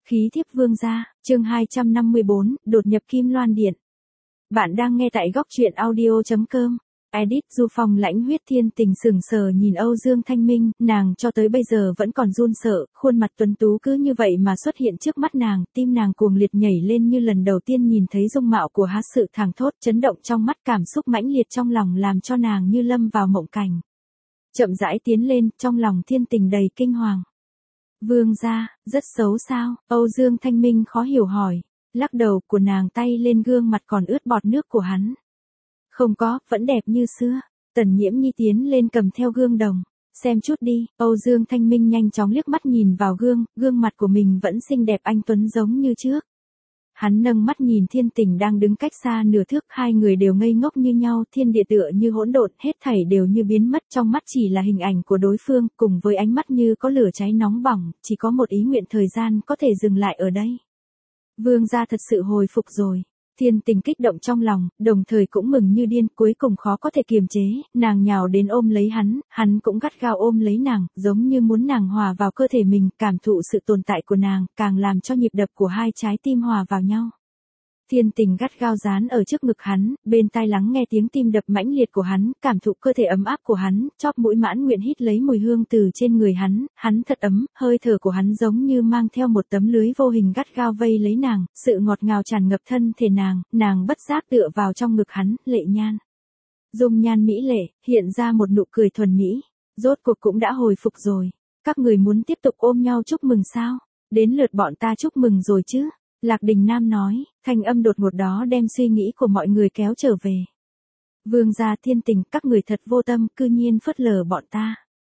Khí thiếp vương gia, chương 254, đột nhập Kim Loan Điện. Bạn đang nghe tại góc truyện audio.com. Edit Du Phong lãnh huyết thiên tình sừng sờ nhìn Âu Dương Thanh Minh, nàng cho tới bây giờ vẫn còn run sợ, khuôn mặt tuấn tú cứ như vậy mà xuất hiện trước mắt nàng, tim nàng cuồng liệt nhảy lên như lần đầu tiên nhìn thấy dung mạo của há sự thảng thốt, chấn động trong mắt, cảm xúc mãnh liệt trong lòng làm cho nàng như lâm vào mộng cảnh. Chậm rãi tiến lên, trong lòng thiên tình đầy kinh hoàng. Vương gia, rất xấu sao? Âu Dương Thanh Minh khó hiểu hỏi, lắc đầu của nàng tay lên gương mặt còn ướt bọt nước của hắn. Không có, vẫn đẹp như xưa. Tần Nhiễm Nhi tiến lên cầm theo gương đồng. Xem chút đi, Âu Dương Thanh Minh nhanh chóng liếc mắt nhìn vào gương, gương mặt của mình vẫn xinh đẹp anh tuấn giống như trước. Hắn nâng mắt nhìn thiên tình đang đứng cách xa nửa thước, hai người đều ngây ngốc như nhau, thiên địa tựa như hỗn độn, hết thảy đều như biến mất, trong mắt chỉ là hình ảnh của đối phương, cùng với ánh mắt như có lửa cháy nóng bỏng, chỉ có một ý nguyện thời gian có thể dừng lại ở đây. Vương gia thật sự hồi phục rồi. Thiên tình kích động trong lòng, đồng thời cũng mừng như điên, cuối cùng khó có thể kiềm chế, nàng nhào đến ôm lấy hắn cũng gắt gao ôm lấy nàng, giống như muốn nàng hòa vào cơ thể mình, cảm thụ sự tồn tại của nàng, càng làm cho nhịp đập của hai trái tim hòa vào nhau. Thiên tình gắt gao dán ở trước ngực hắn, bên tai lắng nghe tiếng tim đập mãnh liệt của hắn, cảm thụ cơ thể ấm áp của hắn, chóp mũi mãn nguyện hít lấy mùi hương từ trên người hắn thật ấm, hơi thở của hắn giống như mang theo một tấm lưới vô hình gắt gao vây lấy nàng, sự ngọt ngào tràn ngập thân thể nàng bất giác tựa vào trong ngực hắn, lệ nhan. Dung nhan mỹ lệ, hiện ra một nụ cười thuần mỹ, rốt cuộc cũng đã hồi phục rồi. Các người muốn tiếp tục ôm nhau chúc mừng sao? Đến lượt bọn ta chúc mừng rồi chứ? Lạc Đình Nam nói, thanh âm đột ngột đó đem suy nghĩ của mọi người kéo trở về. Vương gia thiên tình, các người thật vô tâm, cư nhiên phớt lờ bọn ta.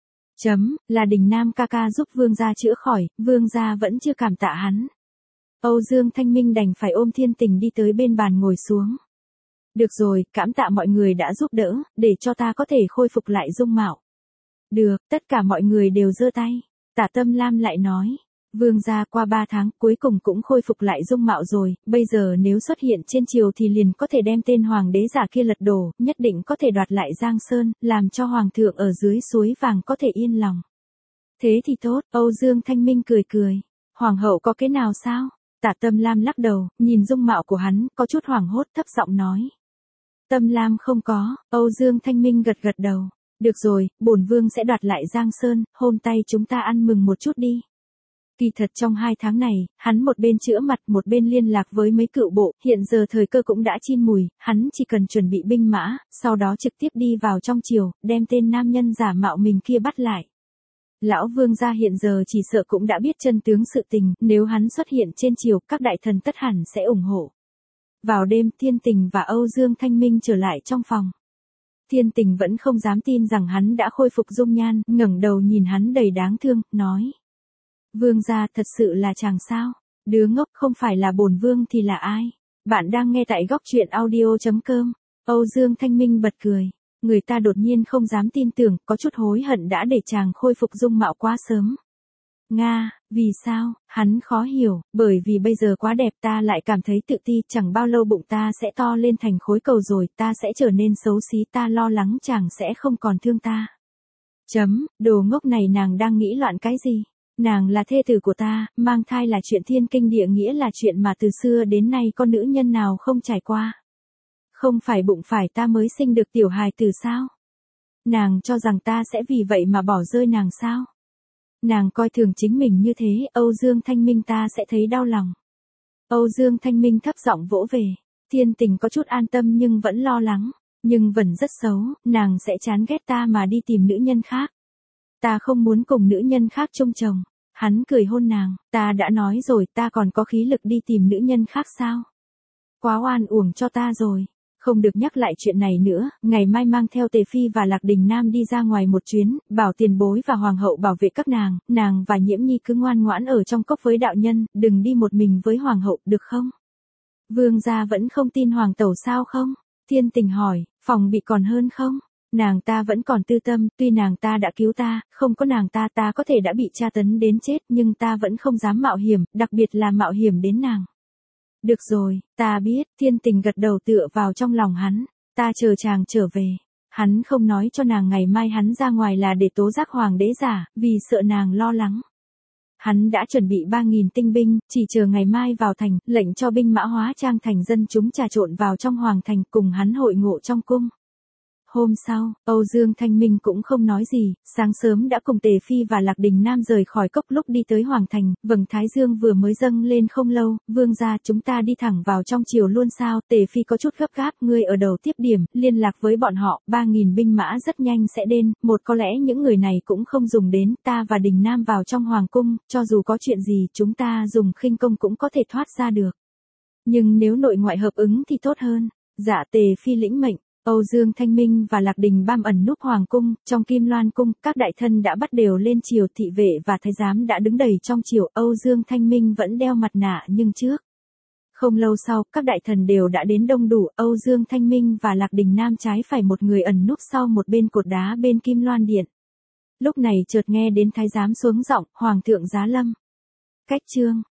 Là Đình Nam ca ca giúp vương gia chữa khỏi, vương gia vẫn chưa cảm tạ hắn. Âu Dương Thanh Minh đành phải ôm thiên tình đi tới bên bàn ngồi xuống. Được rồi, cảm tạ mọi người đã giúp đỡ, để cho ta có thể khôi phục lại dung mạo. Được, tất cả mọi người đều giơ tay. Tả Tâm Lam lại nói. Vương gia qua 3 tháng cuối cùng cũng khôi phục lại dung mạo rồi, bây giờ nếu xuất hiện trên triều thì liền có thể đem tên hoàng đế giả kia lật đổ, nhất định có thể đoạt lại Giang Sơn, làm cho hoàng thượng ở dưới suối vàng có thể yên lòng. Thế thì tốt, Âu Dương Thanh Minh cười cười. Hoàng hậu có cái nào sao? Tả Tâm Lam lắc đầu, nhìn dung mạo của hắn, có chút hoảng hốt, thấp giọng nói. Tâm Lam không có, Âu Dương Thanh Minh gật gật đầu. Được rồi, bổn vương sẽ đoạt lại Giang Sơn, hôm nay chúng ta ăn mừng một chút đi. Kỳ thật trong 2 tháng này, hắn một bên chữa mặt một bên liên lạc với mấy cựu bộ, hiện giờ thời cơ cũng đã chín mùi, hắn chỉ cần chuẩn bị binh mã, sau đó trực tiếp đi vào trong triều, đem tên nam nhân giả mạo mình kia bắt lại. Lão vương gia hiện giờ chỉ sợ cũng đã biết chân tướng sự tình, nếu hắn xuất hiện trên triều, các đại thần tất hẳn sẽ ủng hộ. Vào đêm, thiên tình và Âu Dương Thanh Minh trở lại trong phòng. Thiên tình vẫn không dám tin rằng hắn đã khôi phục dung nhan, ngẩng đầu nhìn hắn đầy đáng thương, nói. Vương gia thật sự là chàng sao? Đứa ngốc, không phải là bổn vương thì là ai? Bạn đang nghe tại góc truyện audio.com. Âu Dương Thanh Minh bật cười. Người ta đột nhiên không dám tin tưởng, có chút hối hận đã để chàng khôi phục dung mạo quá sớm. Nga, vì sao? Hắn khó hiểu, bởi vì bây giờ quá đẹp ta lại cảm thấy tự ti, chẳng bao lâu bụng ta sẽ to lên thành khối cầu rồi, ta sẽ trở nên xấu xí, ta lo lắng chàng sẽ không còn thương ta. Đồ ngốc này, nàng đang nghĩ loạn cái gì? Nàng là thê tử của ta, mang thai là chuyện thiên kinh địa nghĩa, là chuyện mà từ xưa đến nay con nữ nhân nào không trải qua. Không phải bụng phải ta mới sinh được tiểu hài tử sao? Nàng cho rằng ta sẽ vì vậy mà bỏ rơi nàng sao? Nàng coi thường chính mình như thế, Âu Dương Thanh Minh, ta sẽ thấy đau lòng. Âu Dương Thanh Minh thấp giọng vỗ về, thiên tình có chút an tâm nhưng vẫn lo lắng, nhưng vẫn rất xấu, nàng sẽ chán ghét ta mà đi tìm nữ nhân khác. Ta không muốn cùng nữ nhân khác chung chồng. Hắn cười hôn nàng, ta đã nói rồi, ta còn có khí lực đi tìm nữ nhân khác sao? Quá oan uổng cho ta rồi. Không được nhắc lại chuyện này nữa, ngày mai mang theo Tề Phi và Lạc Đình Nam đi ra ngoài một chuyến, bảo tiền bối và hoàng hậu bảo vệ các nàng và Nhiễm Nhi cứ ngoan ngoãn ở trong cốc với đạo nhân, đừng đi một mình với hoàng hậu, được không? Vương gia vẫn không tin hoàng tẩu sao không? Thiên tình hỏi, phòng bị còn hơn không? Nàng ta vẫn còn tư tâm, tuy nàng ta đã cứu ta, không có nàng ta ta có thể đã bị tra tấn đến chết, nhưng ta vẫn không dám mạo hiểm, đặc biệt là mạo hiểm đến nàng. Được rồi, ta biết, thiên tình gật đầu tựa vào trong lòng hắn, ta chờ chàng trở về. Hắn không nói cho nàng ngày mai hắn ra ngoài là để tố giác hoàng đế giả, vì sợ nàng lo lắng. Hắn đã chuẩn bị 3.000 tinh binh, chỉ chờ ngày mai vào thành, lệnh cho binh mã hóa trang thành dân chúng trà trộn vào trong hoàng thành cùng hắn hội ngộ trong cung. Hôm sau, Âu Dương Thanh Minh cũng không nói gì, sáng sớm đã cùng Tề Phi và Lạc Đình Nam rời khỏi cốc. Lúc đi tới Hoàng Thành, vầng Thái Dương vừa mới dâng lên không lâu, vương gia chúng ta đi thẳng vào trong triều luôn sao? Tề Phi có chút gấp gáp, ngươi ở đầu tiếp điểm, liên lạc với bọn họ, 3.000 binh mã rất nhanh sẽ đến, có lẽ những người này cũng không dùng đến, ta và Đình Nam vào trong Hoàng Cung, cho dù có chuyện gì chúng ta dùng khinh công cũng có thể thoát ra được. Nhưng nếu nội ngoại hợp ứng thì tốt hơn. Dạ. Tề Phi lĩnh mệnh. Âu Dương Thanh Minh và Lạc Đình Bam ẩn núp hoàng cung, trong Kim Loan cung, các đại thân đã bắt đều lên triều, thị vệ và thái giám đã đứng đầy trong triều. Âu Dương Thanh Minh vẫn đeo mặt nạ nhưng trước. Không lâu sau, các đại thần đều đã đến đông đủ. Âu Dương Thanh Minh và Lạc Đình Nam trái phải một người ẩn núp sau một bên cột đá bên Kim Loan điện. Lúc này chợt nghe đến thái giám xuống giọng, Hoàng thượng giá lâm. Cách chương